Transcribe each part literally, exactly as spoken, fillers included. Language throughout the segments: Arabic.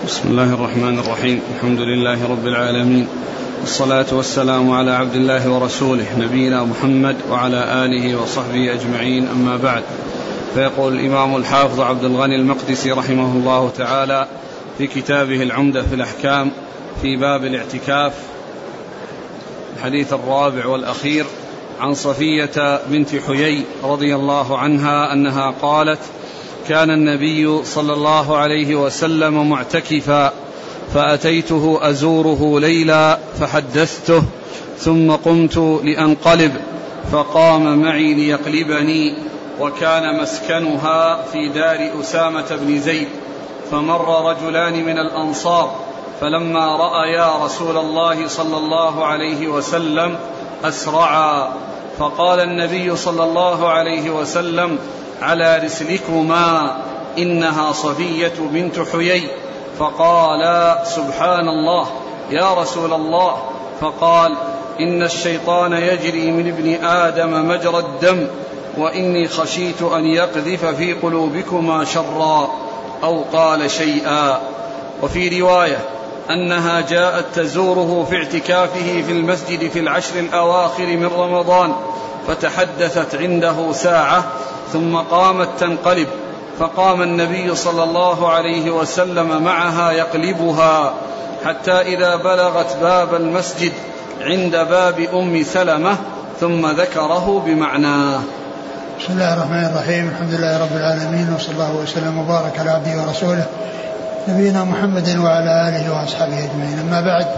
بسم الله الرحمن الرحيم. الحمد لله رب العالمين، والصلاة والسلام على عبد الله ورسوله نبينا محمد وعلى آله وصحبه أجمعين، أما بعد. فيقول الإمام الحافظ عبد الغني المقدسي رحمه الله تعالى في كتابه العمدة في الأحكام في باب الاعتكاف الحديث الرابع والأخير عن صفية بنت حيي رضي الله عنها أنها قالت: كان النبي صلى الله عليه وسلم معتكفا، فأتيته أزوره ليلا فحدثته، ثم قمت لأنقلب فقام معي ليقلبني، وكان مسكنها في دار أسامة بن زيد، فمر رجلان من الأنصار، فلما رأيا رسول الله صلى الله عليه وسلم أسرعا، فقال النبي صلى الله عليه وسلم: على رسلكما، إنها صفية بنت حيي. فقالا: سبحان الله يا رسول الله. فقال: إن الشيطان يجري من ابن آدم مجرى الدم، وإني خشيت أن يقذف في قلوبكما شرا، أو قال شيئا. وفي رواية أنها جاءت تزوره في اعتكافه في المسجد في العشر الأواخر من رمضان، فتحدثت عنده ساعة ثم قامت تنقلب، فقام النبي صلى الله عليه وسلم معها يقلبها، حتى إذا بلغت باب المسجد عند باب أم سلمة، ثم ذكره بمعناه. بسم الله الرحمن الرحيم. الحمد لله رب العالمين، وصلى الله وسلم وبارك على عبده ورسوله نبينا محمد وعلى آله وأصحابه أجمعين، أما بعد.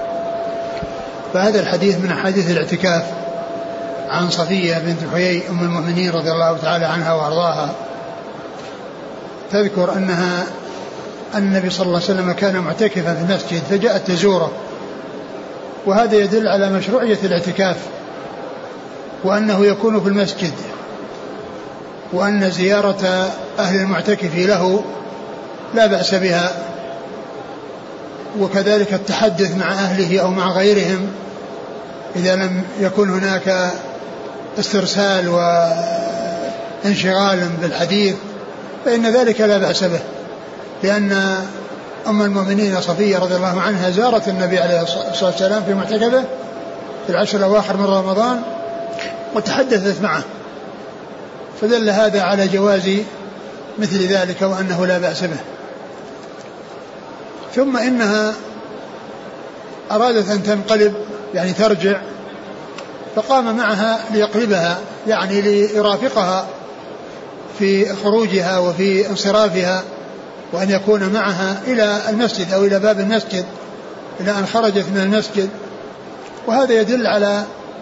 فهذا الحديث من أحاديث الاعتكاف عن صفية بنت حيي أم المؤمنين رضي الله تعالى عنها وأرضاها، تذكر أنها أن النبي صلى الله عليه وسلم كان معتكفا في المسجد فجاءت تزوره، وهذا يدل على مشروعية الاعتكاف، وأنه يكون في المسجد، وأن زيارة أهل المعتكف له لا بأس بها، وكذلك التحدث مع أهله أو مع غيرهم إذا لم يكن هناك استرسال وانشغال بالحديث فإن ذلك لا بأس به، لأن أم المؤمنين صفية رضي الله عنها زارت النبي عليه الصلاة والسلام في معتكفه في العشر الأواخر من رمضان وتحدثت معه، فدل هذا على جواز مثل ذلك وأنه لا بأس به. ثم إنها أرادت أن تنقلب يعني ترجع، فقام معها ليقلبها يعني ليرافقها في خروجها وفي انصرافها، وأن يكون معها إلى المسجد أو إلى باب المسجد إلى أن خرجت من المسجد. وهذا يدل على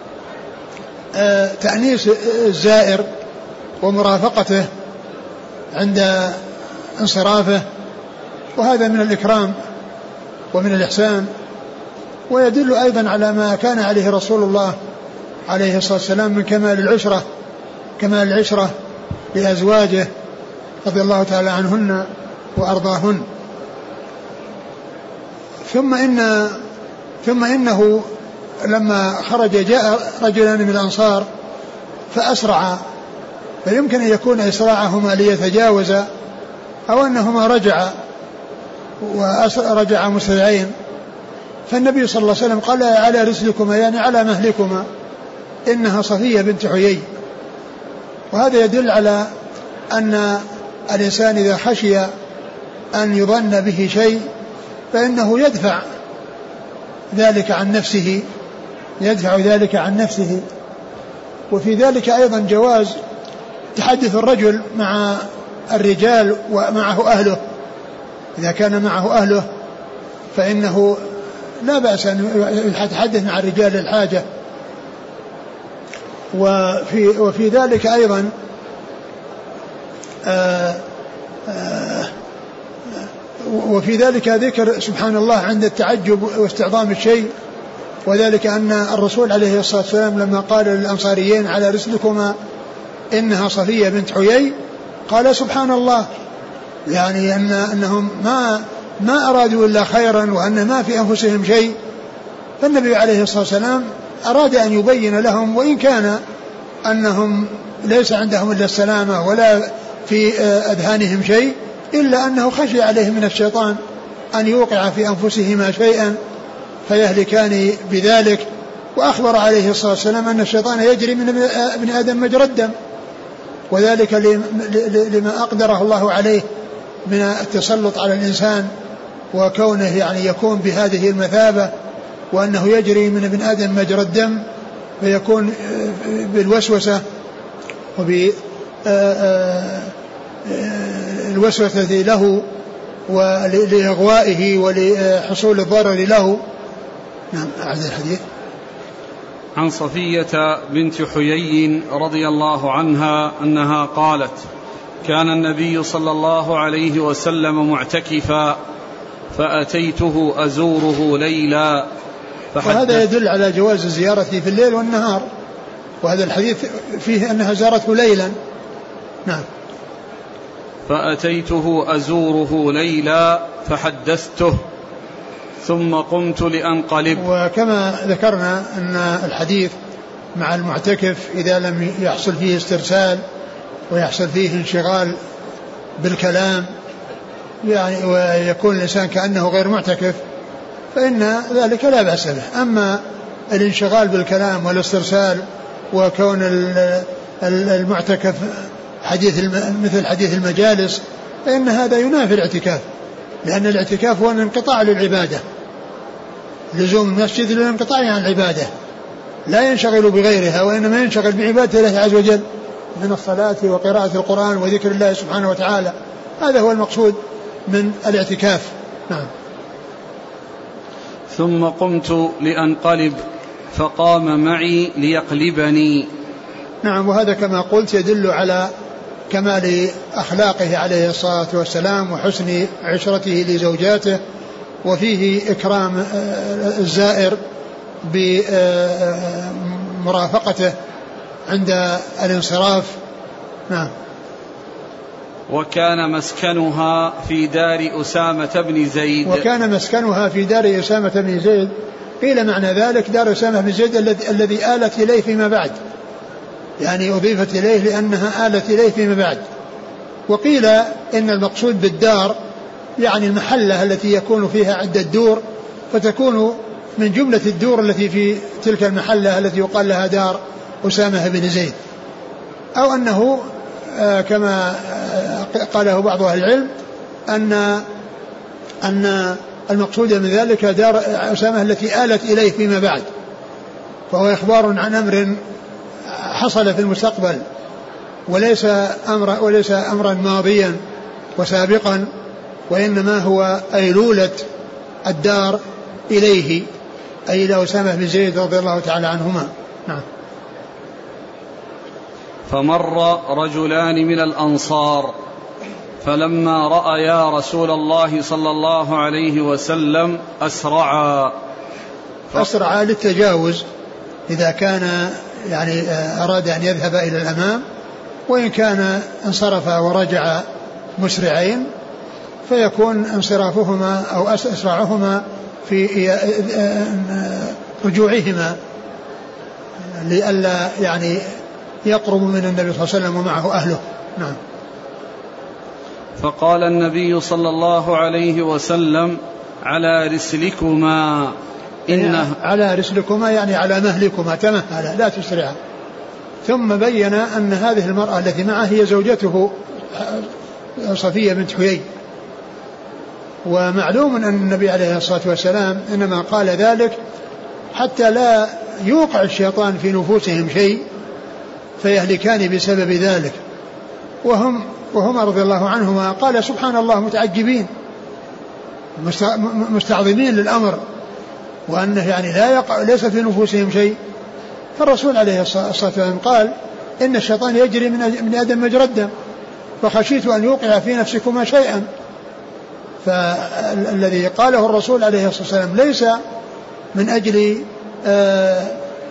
تأنيس الزائر ومرافقته عند انصرافه، وهذا من الإكرام ومن الإحسان، ويدل أيضا على ما كان عليه رسول الله عليه الصلاة والسلام من كمال العشرة كمال العشرة لأزواجه رضي الله تعالى عنهن وأرضاهن. ثم إن ثم إنه لما خرج جاء رجلان من الأنصار فأسرعا، فيمكن أن يكون إسراعهما ليتجاوزا أو أنهما رجعا ورجعا مسرعين، فالنبي صلى الله عليه وسلم قال: على رسلكما، يعني على مهلكما، إنها صفية بنت حيي. وهذا يدل على أن الإنسان إذا خشي أن يظن به شيء فإنه يدفع ذلك عن نفسه يدفع ذلك عن نفسه وفي ذلك أيضا جواز تحدث الرجل مع الرجال ومعه أهله، إذا كان معه أهله فإنه لا بأس أن يتحدث مع الرجال للحاجة. وفي, وفي ذلك أيضا آآ آآ وفي ذلك ذكر سبحان الله عند التعجب واستعظام الشيء، وذلك أن الرسول عليه الصلاة والسلام لما قال للأنصاريين: على رسلكما إنها صفية بنت حيي، قال: سبحان الله، يعني أن أنهم ما ما أرادوا إلا خيرا، وأن ما في أنفسهم شيء. فالنبي عليه الصلاة والسلام أراد أن يبين لهم، وإن كان أنهم ليس عندهم إلا السلامة ولا في أذهانهم شيء، إلا أنه خشي عليهم من الشيطان أن يوقع في أنفسهما شيئا فيهلكان بذلك. وأخبر عليه الصلاة والسلام أن الشيطان يجري من ابن آدم مجرى الدم، وذلك لما أقدره الله عليه من التسلط على الإنسان وكونه يعني يكون بهذه المثابة، وأنه يجري من ابن آدم مجرى الدم فيكون بالوسوسة وبالوسوسة له ولإغوائه ولحصول الضرر له. نعم. أعد الحديث. عن صفية بنت حيي رضي الله عنها أنها قالت: كان النبي صلى الله عليه وسلم معتكفا فأتيته أزوره ليلا. وهذا يدل على جواز الزيارة في الليل والنهار، وهذا الحديث فيه أنها زارته ليلا. نعم. فأتيته أزوره ليلا فحدثته ثم قمت لأنقلب. وكما ذكرنا أن الحديث مع المعتكف إذا لم يحصل فيه استرسال ويحصل فيه انشغال بالكلام يعني ويكون الإنسان كأنه غير معتكف فإن ذلك لا بأس به. أما الانشغال بالكلام والاسترسال وكون المعتكف حديث مثل حديث المجالس فإن هذا ينافي الاعتكاف، لأن الاعتكاف هو الانقطاع للعبادة، لزوم المسجد للانقطاع عن العبادة، لا ينشغل بغيرها وإنما ينشغل بعبادة الله عز وجل من الصلاة وقراءة القرآن وذكر الله سبحانه وتعالى. هذا هو المقصود من الاعتكاف. نعم. ثم قمت لأنقلب فقام معي ليقلبني. نعم. وهذا كما قلت يدل على كمال أخلاقه عليه الصلاة والسلام وحسن عشرته لزوجاته، وفيه إكرام الزائر بمرافقته عند الانصراف. نعم. وكان مسكنها في دار أسامة بن زيد. وكان مسكنها في دار أسامة بن زيد، قيل معنى ذلك دار أسامة بن زيد الذي آلت إليه فيما بعد، يعني أضيفت إليه لأنها آلت إليه فيما بعد. وقيل إن المقصود بالدار يعني المحلة التي يكون فيها عدة دور، فتكون من جملة الدور التي في تلك المحلة التي يقال لها دار أسامة بن زيد، أو أنه كما قاله بعض أهل العلم أن أن المقصود من ذلك دار أسامة التي آلت إليه فيما بعد، فهو إخبار عن أمر حصل في المستقبل وليس أمر وليس أمرا ماضيا وسابقا، وإنما هو أيلولة الدار إليه أي إلى أسامة بن زيد رضي الله تعالى عنهما. نعم. فمر رجلان من الأنصار فلما رأيا رسول الله صلى الله عليه وسلم أسرعا. أسرعا للتجاوز إذا كان يعني أراد أن يذهب إلى الأمام، وإن كان انصرف ورجع مسرعين فيكون انصرافهما أو أسرعهما في رجوعهما لئلا يعني يقرب من النبي صلى الله عليه وسلم ومعه أهله. نعم. فقال النبي صلى الله عليه وسلم: على رسلكما إنه على رسلكما يعني على مهلكما، تمهلا لا تسرعا. ثم بين أن هذه المرأة التي معه هي زوجته صفية بنت حيي، ومعلوم أن النبي عليه الصلاة والسلام إنما قال ذلك حتى لا يوقع الشيطان في نفوسهم شيء فيهلكان بسبب ذلك. وهم وهما رضي الله عنهما قال سبحان الله متعجبين مستعظمين للأمر، وأنه يعني لا يقع ليس في نفوسهم شيء. فالرسول عليه الصلاة والسلام قال إن الشيطان يجري من آدم مجرى الدم فخشيت أن يوقع في نفسكما شيئا. فالذي قاله الرسول عليه الصلاة والسلام ليس من أجل آآ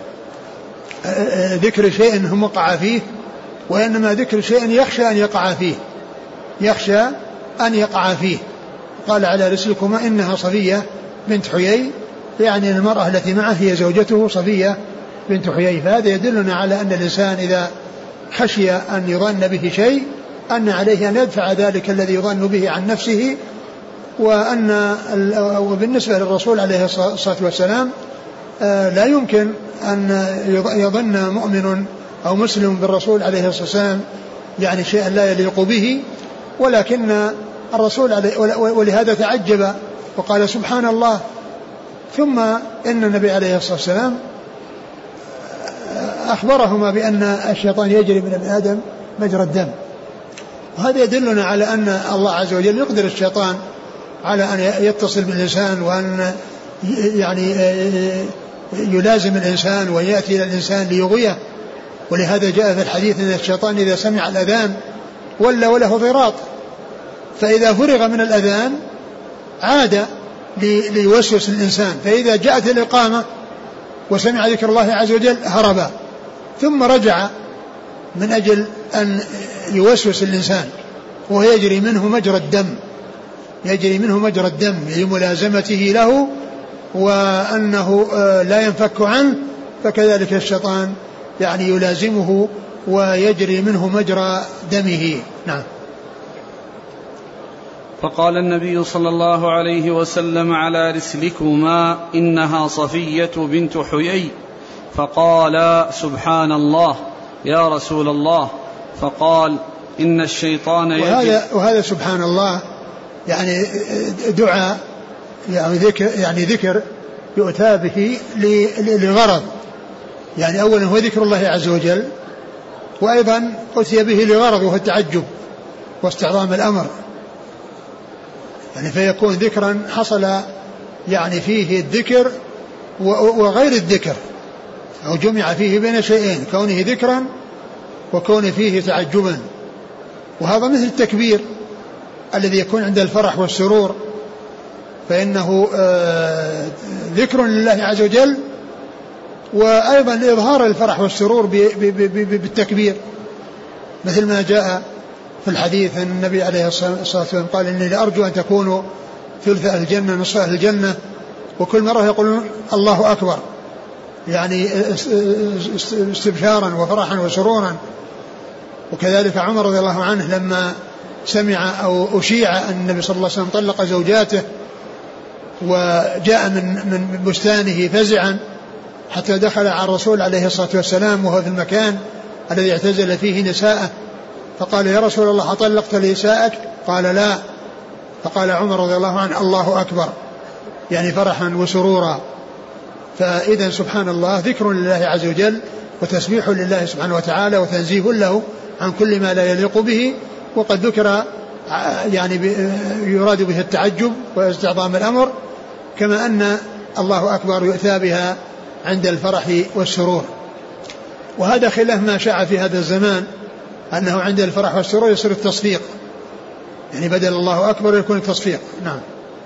آآ ذكر شيء هم وقع فيه، وإنما ذكر شيء يخشى أن يقع فيه يخشى أن يقع فيه. قال على رسلكما إنها صفية بنت حيي، يعني المرأة التي معه هي زوجته صفية بنت حيي. فهذا يدلنا على أن الإنسان إذا خشي أن يظن به شيء أن عليه أن يدفع ذلك الذي يظن به عن نفسه وأن وبالنسبة للرسول عليه الصلاة والسلام لا يمكن أن يظن مؤمن أو مسلم بالرسول عليه الصلاة والسلام يعني شيئا لا يليق به، ولكن الرسول عليه ولهذا تعجب وقال سبحان الله. ثم إن النبي عليه الصلاة والسلام أخبرهما بأن الشيطان يجري من ابن آدم مجرى الدم، وهذا يدلنا على أن الله عز وجل يقدر الشيطان على أن يتصل بالإنسان وأن يعني يلازم الإنسان ويأتي إلى الإنسان ليغويه. ولهذا جاء في الحديث أن الشيطان إذا سمع الأذان ولا وله ضراط، فإذا فرغ من الأذان عاد ليوسوس الإنسان، فإذا جاءت الإقامة وسمع ذكر الله عز وجل هرب، ثم رجع من أجل أن يوسوس الإنسان وهو يجري منه مجرى الدم، يجري منه مجرى الدم لملازمته له وأنه لا ينفك عنه، فكذلك الشيطان يعني يلازمه ويجري منه مجرى دمه. نعم. فقال النبي صلى الله عليه وسلم على رسلكما إنها صفية بنت حيي، فقال سبحان الله يا رسول الله، فقال إن الشيطان يجري. وهذا, وهذا سبحان الله يعني دعاء يعني ذكر, يعني ذكر يؤتى به لغرض، يعني أولا هو ذكر الله عز وجل، وأيضا أتي به لغرض وهو التعجب واستعظام الأمر، يعني فيكون ذكرا حصل يعني فيه الذكر وغير الذكر، أو جمع فيه بين شيئين، كونه ذكرا وكونه فيه تعجبا. وهذا مثل التكبير الذي يكون عند الفرح والسرور، فإنه ذكر لله عز وجل، وأيضا إظهار الفرح والسرور بالتكبير، مثل ما جاء في الحديث أن النبي عليه الصلاة والسلام قال إني لأرجو أن تكونوا ثلث أهل الجنة نصف أهل الجنة، وكل مرة يقولون الله أكبر، يعني استبشارا وفرحا وسرورا. وكذلك عمر رضي الله عنه لما سمع أو أشيع أن النبي صلى الله عليه وسلم طلق زوجاته وجاء من من بستانه فزعا حتى دخل على الرسول عليه الصلاة والسلام وهو في المكان الذي اعتزل فيه نساءه، فقال يا رسول الله أطلقت نساءك؟ قال لا. فقال عمر رضي الله عنه الله أكبر، يعني فرحا وسرورا. فإذا سبحان الله ذكر لله عز وجل وتسبيح لله سبحانه وتعالى وتنزيه له عن كل ما لا يليق به، وقد ذكر يعني يراد به التعجب واستعظام الأمر، كما أن الله أكبر يؤتى بها عند الفرح والسرور. وهذا خلاف ما شاع في هذا الزمان، أنه عند الفرح والسرور يصير التصفيق، يعني بدل الله أكبر يكون التصفيق. نعم.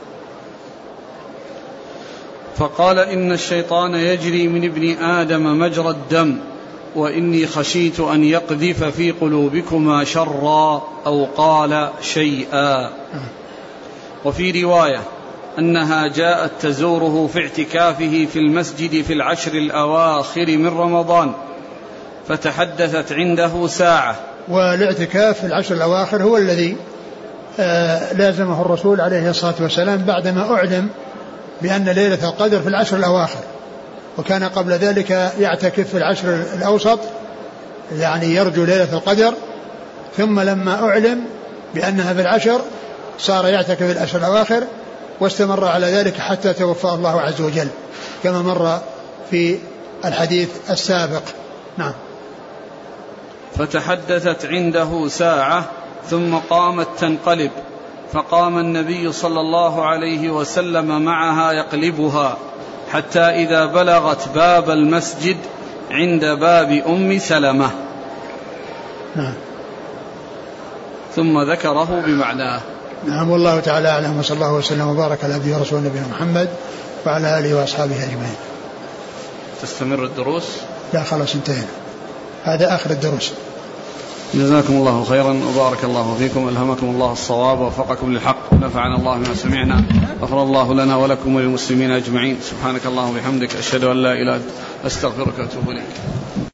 فقال إن الشيطان يجري من ابن آدم مجرى الدم، وإني خشيت أن يقذف في قلوبكما شرا، أو قال شيئا. وفي رواية أنها جاءت تزوره في اعتكافه في المسجد في العشر الأواخر من رمضان، فتحدثت عنده ساعة. والاعتكاف في العشر الأواخر هو الذي آه لازمه الرسول عليه الصلاة والسلام بعدما أعلم بأن ليلة القدر في العشر الأواخر، وكان قبل ذلك يعتكف في العشر الأوسط، يعني يرجو ليلة القدر، ثم لما أعلم بأنها في العشر صار يعتكف في العشر الأواخر، واستمر على ذلك حتى توفاه الله عز وجل كما مر في الحديث السابق. نعم. فتحدثت عنده ساعة ثم قامت تنقلب، فقام النبي صلى الله عليه وسلم معها يقلبها حتى إذا بلغت باب المسجد عند باب أم سلمة. نعم. ثم ذكره بمعناه. نعم. والله تعالى أعلم، وصلى الله وسلم وبارك على عبده ورسوله نبينا محمد وعلى آله وأصحابه أجمعين. تستمر الدروس؟ لا خلاص انتهينا، هذا آخر الدروس. جزاكم الله خيرا وبارك الله فيكم، ألهمكم الله الصواب ووفقكم للحق، ونفعنا الله بما سمعنا، غفر الله لنا ولكم وللمسلمين أجمعين. سبحانك اللهم وبحمدك، أشهد أن لا إله إلا أنت، أستغفرك وأتوب إليك.